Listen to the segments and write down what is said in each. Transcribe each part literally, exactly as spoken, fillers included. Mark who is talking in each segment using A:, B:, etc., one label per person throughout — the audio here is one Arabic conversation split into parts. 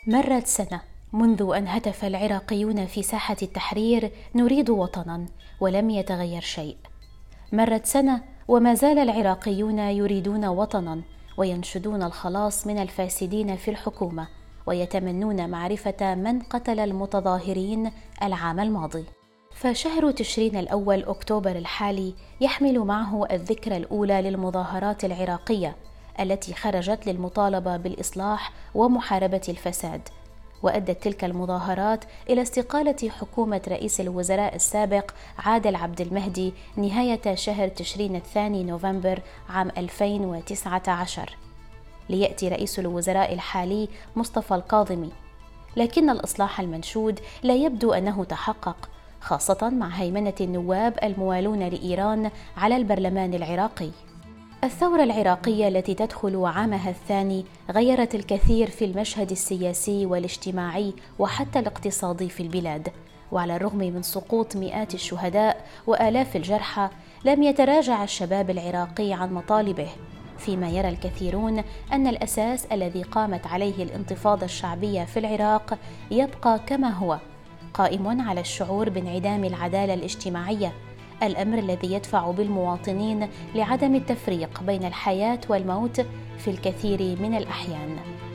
A: مرت سنة منذ أن هتف العراقيون في ساحة التحرير: نريد وطنا، ولم يتغير شيء. مرت سنة وما زال العراقيون يريدون وطنا، وينشدون الخلاص من الفاسدين في الحكومة، ويتمنون معرفة من قتل المتظاهرين العام الماضي. فشهر تشرين الأول أكتوبر الحالي يحمل معه الذكرى الأولى للمظاهرات العراقية التي خرجت للمطالبة بالإصلاح ومحاربة الفساد، وأدت تلك المظاهرات إلى استقالة حكومة رئيس الوزراء السابق عادل عبد المهدي نهاية شهر تشرين الثاني نوفمبر عام ألفين وتسعة عشر، ليأتي رئيس الوزراء الحالي مصطفى الكاظمي. لكن الإصلاح المنشود لا يبدو أنه تحقق، خاصة مع هيمنة النواب الموالون لإيران على البرلمان العراقي. الثورة العراقية التي تدخل عامها الثاني غيرت الكثير في المشهد السياسي والاجتماعي وحتى الاقتصادي في البلاد، وعلى الرغم من سقوط مئات الشهداء وآلاف الجرحى لم يتراجع الشباب العراقي عن مطالبه، فيما يرى الكثيرون أن الأساس الذي قامت عليه الانتفاضة الشعبية في العراق يبقى كما هو، قائم على الشعور بانعدام العدالة الاجتماعية، الأمر الذي يدفع بالمواطنين لعدم التفريق بين الحياة والموت في الكثير من الأحيان.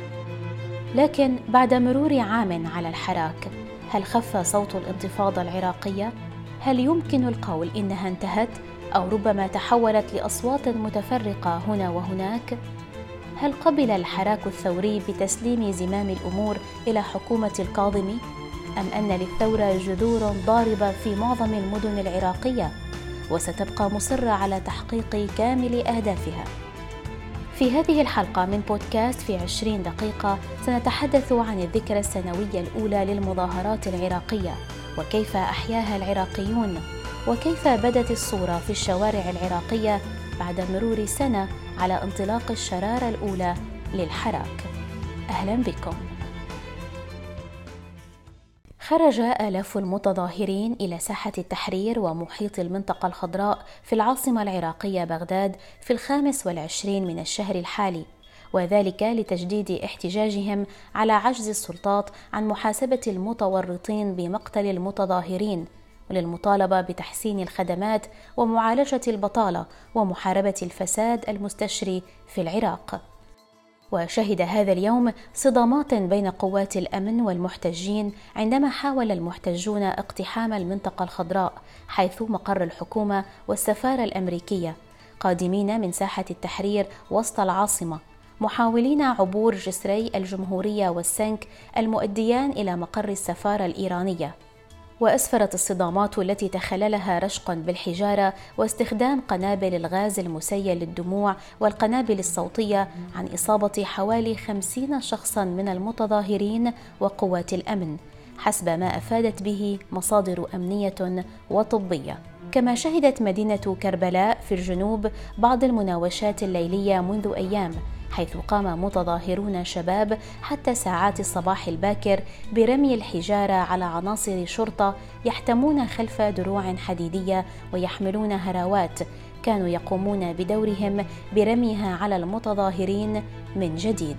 A: لكن بعد مرور عام على الحراك، هل خف صوت الانتفاضة العراقية؟ هل يمكن القول إنها انتهت أو ربما تحولت لأصوات متفرقة هنا وهناك؟ هل قبل الحراك الثوري بتسليم زمام الأمور إلى حكومة الكاظمي؟ أم أن للثورة جذور ضاربة في معظم المدن العراقية وستبقى مصرة على تحقيق كامل أهدافها؟ في هذه الحلقة من بودكاست في عشرين دقيقة سنتحدث عن الذكرى السنوية الأولى للمظاهرات العراقية، وكيف أحياها العراقيون، وكيف بدت الصورة في الشوارع العراقية بعد مرور سنة على انطلاق الشرارة الأولى للحراك. أهلا بكم. خرج آلاف المتظاهرين إلى ساحة التحرير ومحيط المنطقة الخضراء في العاصمة العراقية بغداد في الخامس والعشرين من الشهر الحالي، وذلك لتجديد احتجاجهم على عجز السلطات عن محاسبة المتورطين بمقتل المتظاهرين، وللمطالبة بتحسين الخدمات ومعالجة البطالة ومحاربة الفساد المستشري في العراق. وشهد هذا اليوم صدامات بين قوات الأمن والمحتجين عندما حاول المحتجون اقتحام المنطقة الخضراء حيث مقر الحكومة والسفارة الأمريكية، قادمين من ساحة التحرير وسط العاصمة، محاولين عبور جسري الجمهورية والسنك المؤديان إلى مقر السفارة الإيرانية. وأسفرت الصدامات التي تخللها رشق بالحجارة واستخدام قنابل الغاز المسيل للدموع والقنابل الصوتية عن إصابة حوالي خمسين شخصاً من المتظاهرين وقوات الأمن، حسب ما أفادت به مصادر أمنية وطبية. كما شهدت مدينة كربلاء في الجنوب بعض المناوشات الليلية منذ أيام، حيث قام متظاهرون شباب حتى ساعات الصباح الباكر برمي الحجارة على عناصر شرطة يحتمون خلف دروع حديدية ويحملون هراوات كانوا يقومون بدورهم برميها على المتظاهرين من جديد.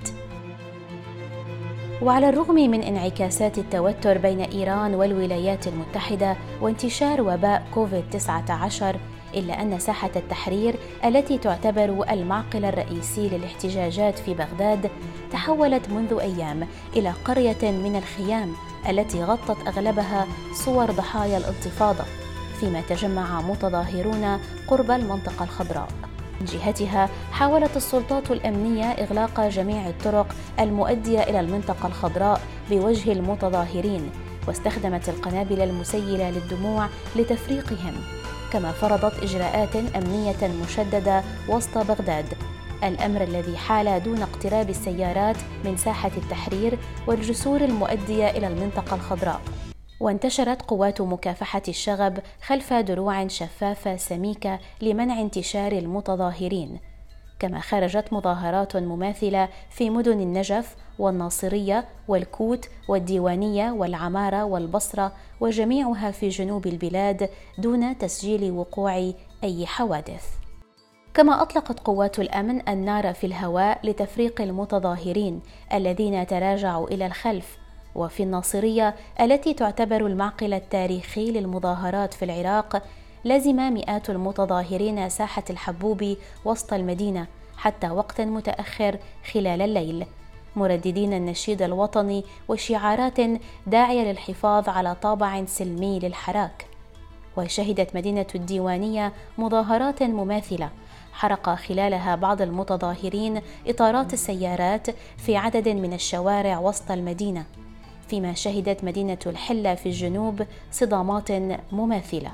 A: وعلى الرغم من انعكاسات التوتر بين إيران والولايات المتحدة وانتشار وباء كوفيد تسعة عشر، إلا أن ساحة التحرير التي تعتبر المعقل الرئيسي للاحتجاجات في بغداد تحولت منذ أيام إلى قرية من الخيام التي غطت أغلبها صور ضحايا الانتفاضة، فيما تجمع متظاهرون قرب المنطقة الخضراء. من جهتها حاولت السلطات الأمنية إغلاق جميع الطرق المؤدية إلى المنطقة الخضراء بوجه المتظاهرين، واستخدمت القنابل المسيلة للدموع لتفريقهم، كما فرضت إجراءات أمنية مشددة وسط بغداد، الأمر الذي حال دون اقتراب السيارات من ساحة التحرير والجسور المؤدية إلى المنطقة الخضراء. وانتشرت قوات مكافحة الشغب خلف دروع شفافة سميكة لمنع انتشار المتظاهرين. كما خرجت مظاهرات مماثلة في مدن النجف والناصرية والكوت والديوانية والعمارة والبصرة، وجميعها في جنوب البلاد دون تسجيل وقوع أي حوادث. كما أطلقت قوات الأمن النار في الهواء لتفريق المتظاهرين الذين تراجعوا إلى الخلف. وفي الناصرية التي تعتبر المعقل التاريخي للمظاهرات في العراق، لزم مئات المتظاهرين ساحة الحبوب وسط المدينة حتى وقت متأخر خلال الليل، مرددين النشيد الوطني وشعارات داعية للحفاظ على طابع سلمي للحراك. وشهدت مدينة الديوانية مظاهرات مماثلة حرق خلالها بعض المتظاهرين إطارات السيارات في عدد من الشوارع وسط المدينة، فيما شهدت مدينة الحلة في الجنوب صدامات مماثلة.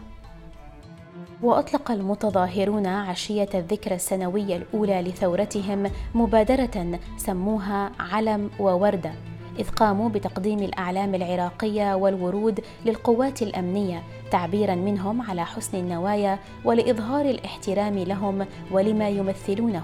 A: وأطلق المتظاهرون عشية الذكرى السنوية الأولى لثورتهم مبادرة سموها علم ووردة، إذ قاموا بتقديم الأعلام العراقية والورود للقوات الأمنية تعبيراً منهم على حسن النوايا ولإظهار الاحترام لهم ولما يمثلونه.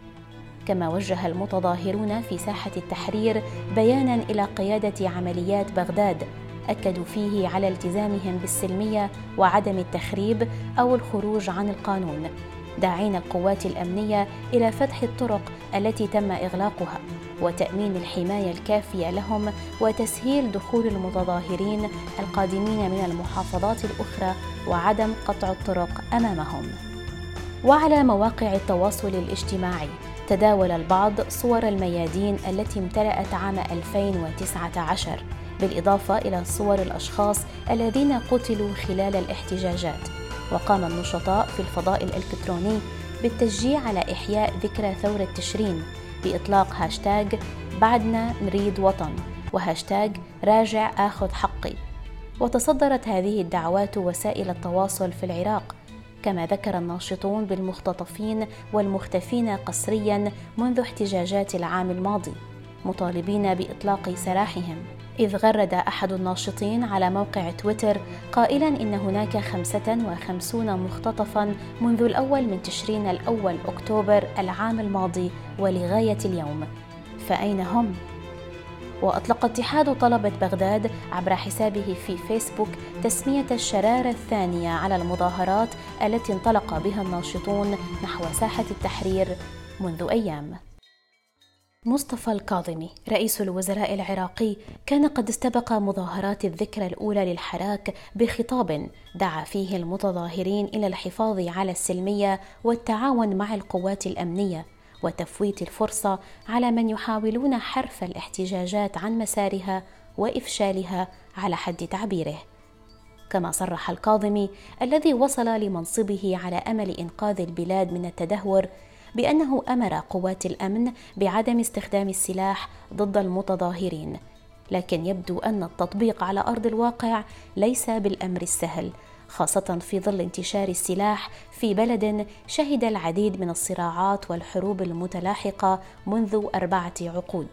A: كما وجه المتظاهرون في ساحة التحرير بياناً إلى قيادة عمليات بغداد أكدوا فيه على التزامهم بالسلمية وعدم التخريب أو الخروج عن القانون، داعين القوات الأمنية إلى فتح الطرق التي تم إغلاقها وتأمين الحماية الكافية لهم وتسهيل دخول المتظاهرين القادمين من المحافظات الأخرى وعدم قطع الطرق أمامهم. وعلى مواقع التواصل الاجتماعي تداول البعض صور الميادين التي امتلأت عام ألفين وتسعة عشر، بالإضافة إلى صور الأشخاص الذين قتلوا خلال الاحتجاجات. وقام النشطاء في الفضاء الإلكتروني بالتشجيع على إحياء ذكرى ثورة تشرين بإطلاق هاشتاج بعدنا نريد وطن وهاشتاج راجع آخذ حقي. وتصدرت هذه الدعوات وسائل التواصل في العراق، كما ذكر الناشطون بالمختطفين والمختفين قسريا منذ احتجاجات العام الماضي، مطالبين بإطلاق سراحهم. إذ غرد أحد الناشطين على موقع تويتر قائلاً إن هناك خمسة وخمسين مختطفاً منذ الأول من تشرين الأول أكتوبر العام الماضي ولغاية اليوم، فأين هم؟ وأطلق اتحاد طلبة بغداد عبر حسابه في فيسبوك تسمية الشرارة الثانية على المظاهرات التي انطلق بها الناشطون نحو ساحة التحرير منذ أيام. مصطفى الكاظمي رئيس الوزراء العراقي كان قد استبق مظاهرات الذكرى الأولى للحراك بخطاب دعا فيه المتظاهرين إلى الحفاظ على السلمية والتعاون مع القوات الأمنية وتفويت الفرصة على من يحاولون حرف الاحتجاجات عن مسارها وإفشالها على حد تعبيره. كما صرح الكاظمي الذي وصل لمنصبه على أمل إنقاذ البلاد من التدهور بأنه أمر قوات الأمن بعدم استخدام السلاح ضد المتظاهرين، لكن يبدو أن التطبيق على أرض الواقع ليس بالأمر السهل، خاصة في ظل انتشار السلاح في بلد شهد العديد من الصراعات والحروب المتلاحقة منذ أربعة عقود.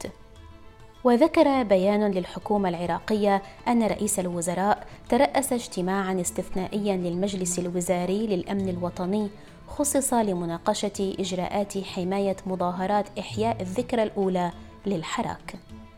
A: وذكر بيان للحكومة العراقية أن رئيس الوزراء ترأس اجتماعاً استثنائياً للمجلس الوزاري للأمن الوطني خصص لمناقشة إجراءات حماية مظاهرات إحياء الذكرى الأولى للحراك.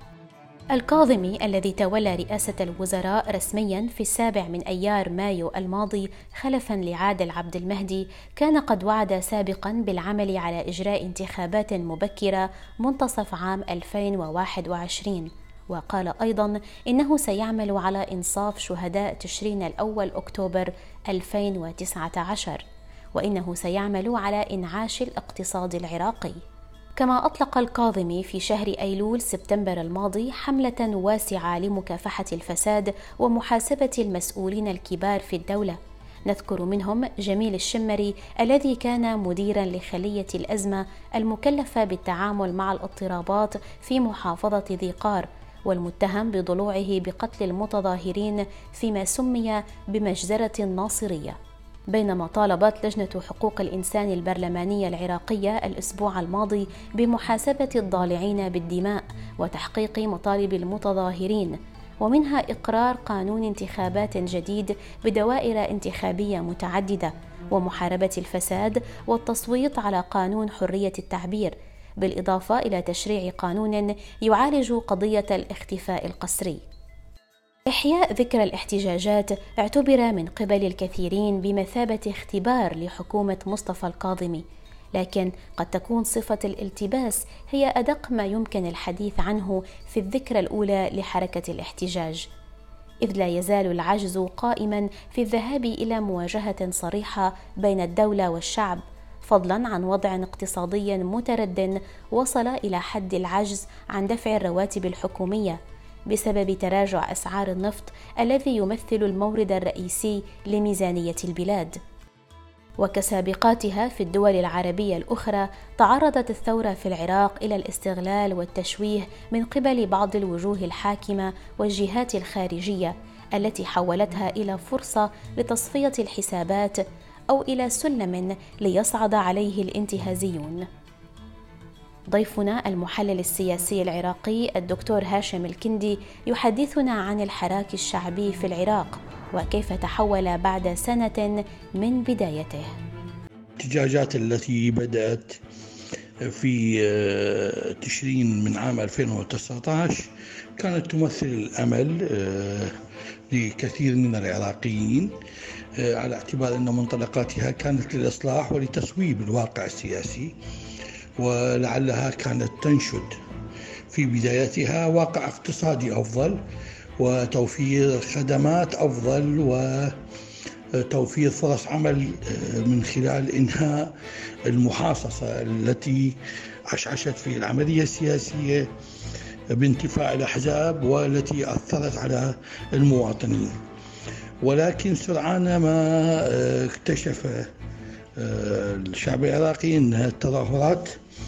A: الكاظمي الذي تولى رئاسة الوزراء رسمياً في السابع من أيار مايو الماضي خلفاً لعادل عبد المهدي كان قد وعد سابقاً بالعمل على إجراء انتخابات مبكرة منتصف عام ألفين وواحد وعشرين، وقال أيضاً إنه سيعمل على إنصاف شهداء تشرين الأول أكتوبر ألفين وتسعة عشر، وإنه سيعمل على إنعاش الاقتصاد العراقي. كما أطلق الكاظمي في شهر أيلول سبتمبر الماضي حملة واسعة لمكافحة الفساد ومحاسبة المسؤولين الكبار في الدولة، نذكر منهم جميل الشمري الذي كان مديراً لخلية الأزمة المكلفة بالتعامل مع الاضطرابات في محافظة ذي قار، والمتهم بضلوعه بقتل المتظاهرين فيما سمي بمجزرة الناصرية. بينما طالبت لجنة حقوق الإنسان البرلمانية العراقية الأسبوع الماضي بمحاسبة الضالعين بالدماء وتحقيق مطالب المتظاهرين، ومنها إقرار قانون انتخابات جديد بدوائر انتخابية متعددة ومحاربة الفساد والتصويت على قانون حرية التعبير، بالإضافة إلى تشريع قانون يعالج قضية الاختفاء القسري. إحياء ذكرى الاحتجاجات اعتبر من قبل الكثيرين بمثابة اختبار لحكومة مصطفى الكاظمي، لكن قد تكون صفة الالتباس هي أدق ما يمكن الحديث عنه في الذكرى الأولى لحركة الاحتجاج، إذ لا يزال العجز قائما في الذهاب إلى مواجهة صريحة بين الدولة والشعب، فضلا عن وضع اقتصادي متردٍ وصل إلى حد العجز عن دفع الرواتب الحكومية بسبب تراجع أسعار النفط الذي يمثل المورد الرئيسي لميزانية البلاد. وكسابقاتها في الدول العربية الأخرى، تعرضت الثورة في العراق إلى الاستغلال والتشويه من قبل بعض الوجوه الحاكمة والجهات الخارجية التي حولتها إلى فرصة لتصفية الحسابات أو إلى سلم ليصعد عليه الانتهازيون. ضيفنا المحلل السياسي العراقي الدكتور هاشم الكندي يحدثنا عن الحراك الشعبي في العراق وكيف تحول بعد سنة من بدايته.
B: الاحتجاجات التي بدأت في تشرين من عام ألفين وتسعة عشر كانت تمثل الأمل لكثير من العراقيين، على اعتبار أن منطلقاتها كانت للإصلاح ولتصويب الواقع السياسي، ولعلها كانت تنشد في بدايتها واقع اقتصادي أفضل وتوفير خدمات أفضل وتوفير فرص عمل من خلال إنهاء المحاصصة التي عشعشت في العملية السياسية بانتفاع الأحزاب والتي أثرت على المواطنين. ولكن سرعان ما اكتشف الشعب العراقي أن التظاهرات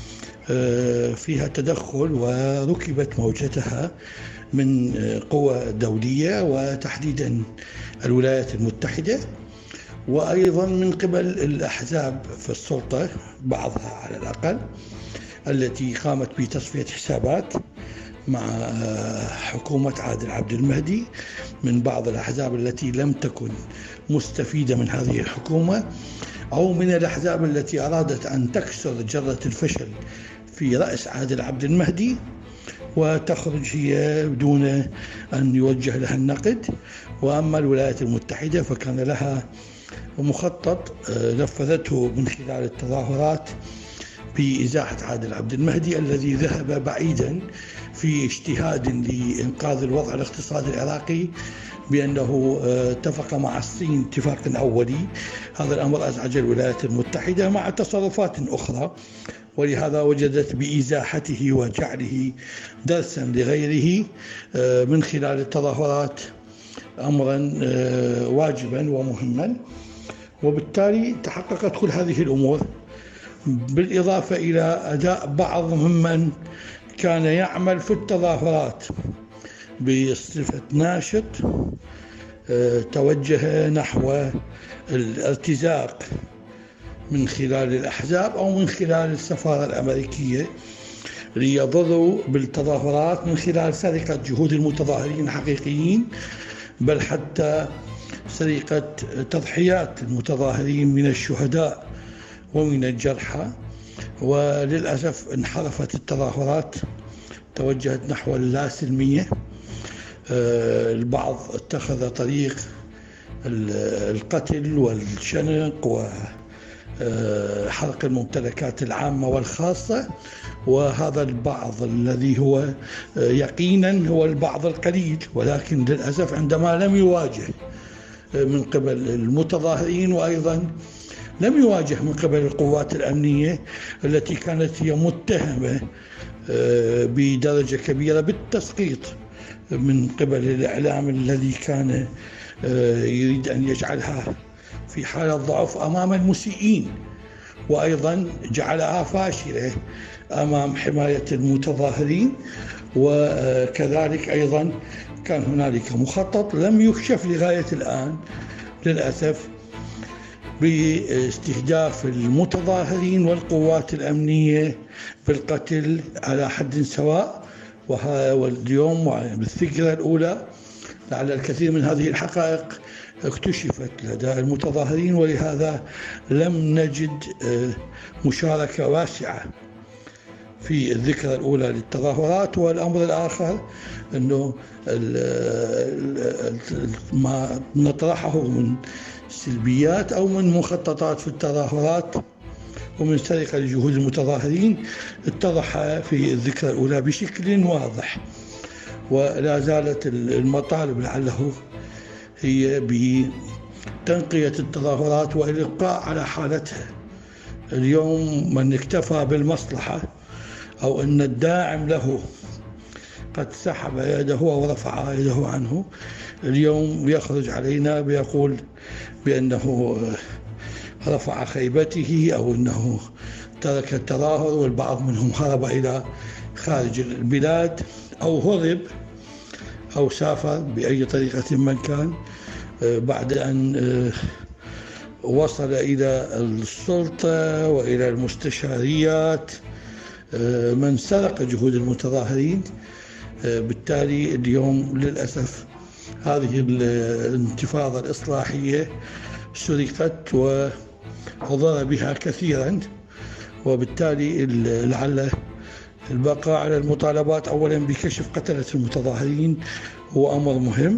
B: فيها تدخل وركبت موجتها من قوى دولية وتحديدا الولايات المتحدة، وأيضا من قبل الأحزاب في السلطة بعضها على الأقل التي قامت بتصفية حسابات مع حكومة عادل عبد المهدي من بعض الأحزاب التي لم تكن مستفيدة من هذه الحكومة، أو من الأحزاب التي أرادت أن تكسر جرة الفشل في رأس عادل عبد المهدي وتخرج هي بدون أن يوجه لها النقد. وأما الولايات المتحدة فكان لها مخطط نفذته من خلال التظاهرات بإزاحة عادل عبد المهدي الذي ذهب بعيدا في اجتهاد لإنقاذ الوضع الاقتصادي العراقي بأنه اتفق مع الصين اتفاق أولي. هذا الأمر أزعج الولايات المتحدة مع تصرفات أخرى، ولهذا وجدت بإزاحته وجعله درسا لغيره من خلال التظاهرات أمرا واجبا ومهما. وبالتالي تحققت كل هذه الأمور، بالإضافة إلى أداء بعض ممن كان يعمل في التظاهرات بصفة ناشط توجه نحو الارتزاق من خلال الأحزاب أو من خلال السفارة الأمريكية ليضروا بالتظاهرات من خلال سرقة جهود المتظاهرين الحقيقيين، بل حتى سرقة تضحيات المتظاهرين من الشهداء ومن الجرحى. وللأسف انحرفت التظاهرات، توجهت نحو اللاسلمية. البعض اتخذ طريق القتل والشنق وحرق الممتلكات العامة والخاصة، وهذا البعض الذي هو يقينا هو البعض القليل، ولكن للأسف عندما لم يواجه من قبل المتظاهرين وأيضا لم يواجه من قبل القوات الأمنية التي كانت هي متهمة بدرجة كبيرة بالتسقيط من قبل الإعلام الذي كان يريد أن يجعلها في حالة ضعف أمام المسيئين، وأيضا جعلها فاشلة أمام حماية المتظاهرين. وكذلك أيضا كان هنالك مخطط لم يكشف لغاية الآن للأسف باستهداف المتظاهرين والقوات الأمنية بالقتل على حد سواء. واليوم بالذكرى الأولى لعل الكثير من هذه الحقائق اكتشفت لدى المتظاهرين، ولهذا لم نجد مشاركة واسعة في الذكرى الأولى للتظاهرات. والأمر الآخر أنه ما نطرحه من سلبيات أو من مخططات في التظاهرات ومن سرقة لجهود المتظاهرين اتضح في الذكرى الأولى بشكل واضح. ولا زالت المطالب لعله هي بتنقية التظاهرات والإبقاء على حالتها. اليوم من اكتفى بالمصلحة أو أن الداعم له قد سحب يده ورفع يده عنه، اليوم يخرج علينا بيقول بأنه رفع خيبته أو أنه ترك التظاهر، والبعض منهم هرب إلى خارج البلاد أو هرب أو سافر بأي طريقة من كان بعد أن وصل إلى السلطة وإلى المستشاريات من سرق جهود المتظاهرين. بالتالي اليوم للأسف هذه الانتفاضة الإصلاحية سرقت وضر بها كثيرا، وبالتالي لعل البقاء على المطالبات أولا بكشف قتلة المتظاهرين هو أمر مهم،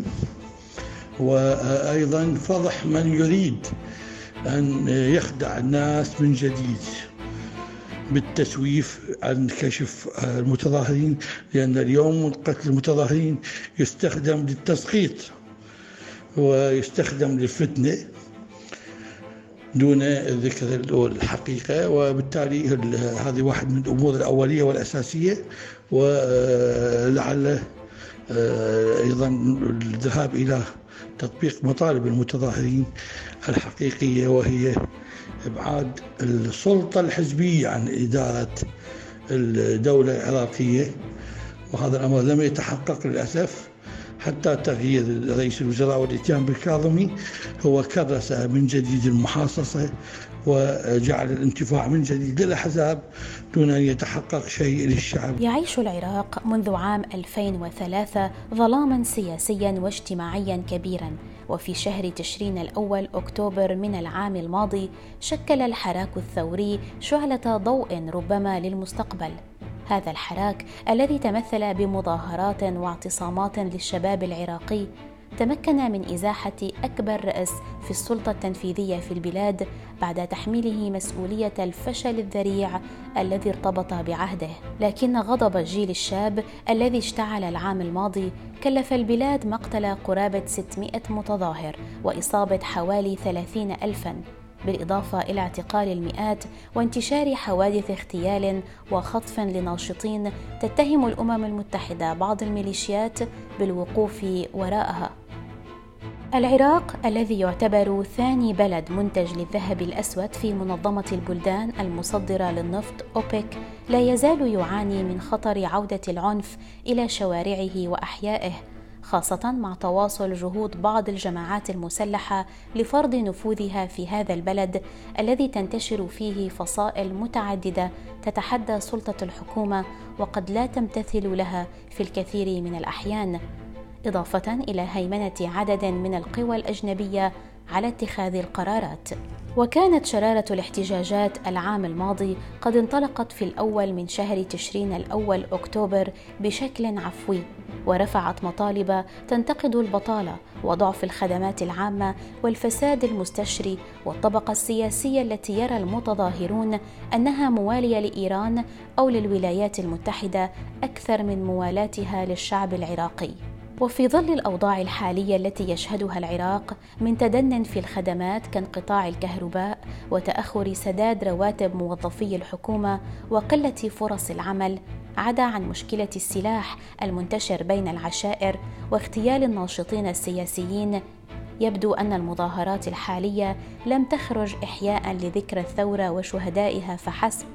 B: وأيضا فضح من يريد أن يخدع الناس من جديد بالتسويف عن كشف المتظاهرين، لأن اليوم قتل المتظاهرين يستخدم للتسقيط ويستخدم للفتنة دون ذكر الحقيقة. وبالتالي هذه واحد من الأمور الأولية والأساسية، ولعل أيضا الذهاب إلى تطبيق مطالب المتظاهرين الحقيقية، وهي إبعاد السلطة الحزبية عن إدارة الدولة العراقية. وهذا الأمر لم يتحقق للأسف، حتى تغيير رئيس الوزراء والإتيان بالكاظمي هو كرس من جديد المحاصصة وجعل الانتفاع من جديد للأحزاب دون أن يتحقق شيء للشعب.
A: يعيش العراق منذ عام ألفين وثلاثة ظلاما سياسيا واجتماعيا كبيرا، وفي شهر تشرين الأول أكتوبر من العام الماضي شكل الحراك الثوري شعلة ضوء ربما للمستقبل. هذا الحراك الذي تمثل بمظاهرات واعتصامات للشباب العراقي تمكن من إزاحة أكبر رأس في السلطة التنفيذية في البلاد بعد تحميله مسؤولية الفشل الذريع الذي ارتبط بعهده. لكن غضب الجيل الشاب الذي اشتعل العام الماضي كلف البلاد مقتل قرابة ستمائة متظاهر وإصابة حوالي ثلاثين ألفاً، بالإضافة إلى اعتقال المئات وانتشار حوادث اغتيال وخطف لناشطين تتهم الأمم المتحدة بعض الميليشيات بالوقوف وراءها. العراق الذي يعتبر ثاني بلد منتج للذهب الأسود في منظمة البلدان المصدرة للنفط أوبك لا يزال يعاني من خطر عودة العنف إلى شوارعه وأحيائه، خاصة مع تواصل جهود بعض الجماعات المسلحة لفرض نفوذها في هذا البلد الذي تنتشر فيه فصائل متعددة تتحدى سلطة الحكومة وقد لا تمتثل لها في الكثير من الأحيان، إضافة إلى هيمنة عدد من القوى الأجنبية على اتخاذ القرارات. وكانت شرارة الاحتجاجات العام الماضي قد انطلقت في الأول من شهر تشرين الأول أكتوبر بشكل عفوي، ورفعت مطالب تنتقد البطالة وضعف الخدمات العامة والفساد المستشري والطبقة السياسية التي يرى المتظاهرون أنها موالية لإيران أو للولايات المتحدة أكثر من موالاتها للشعب العراقي. وفي ظل الأوضاع الحالية التي يشهدها العراق من تدنٍ في الخدمات كانقطاع الكهرباء وتأخر سداد رواتب موظفي الحكومة وقلة فرص العمل، عدا عن مشكلة السلاح المنتشر بين العشائر واغتيال الناشطين السياسيين، يبدو أن المظاهرات الحالية لم تخرج إحياء لذكرى الثورة وشهدائها فحسب،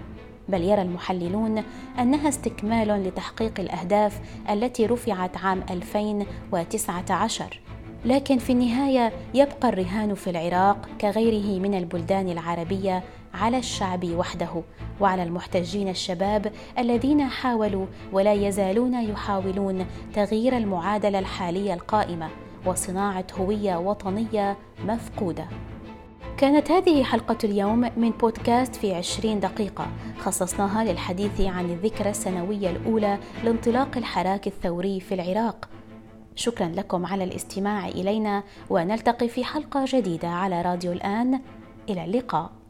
A: بل يرى المحللون أنها استكمال لتحقيق الأهداف التي رفعت عام ألفين وتسعة عشر. لكن في النهاية يبقى الرهان في العراق كغيره من البلدان العربية على الشعب وحده وعلى المحتجين الشباب الذين حاولوا ولا يزالون يحاولون تغيير المعادلة الحالية القائمة وصناعة هوية وطنية مفقودة. كانت هذه حلقة اليوم من بودكاست في عشرين دقيقة خصصناها للحديث عن الذكرى السنوية الأولى لانطلاق الحراك الثوري في العراق. شكرا لكم على الاستماع إلينا، ونلتقي في حلقة جديدة على راديو الآن. إلى اللقاء.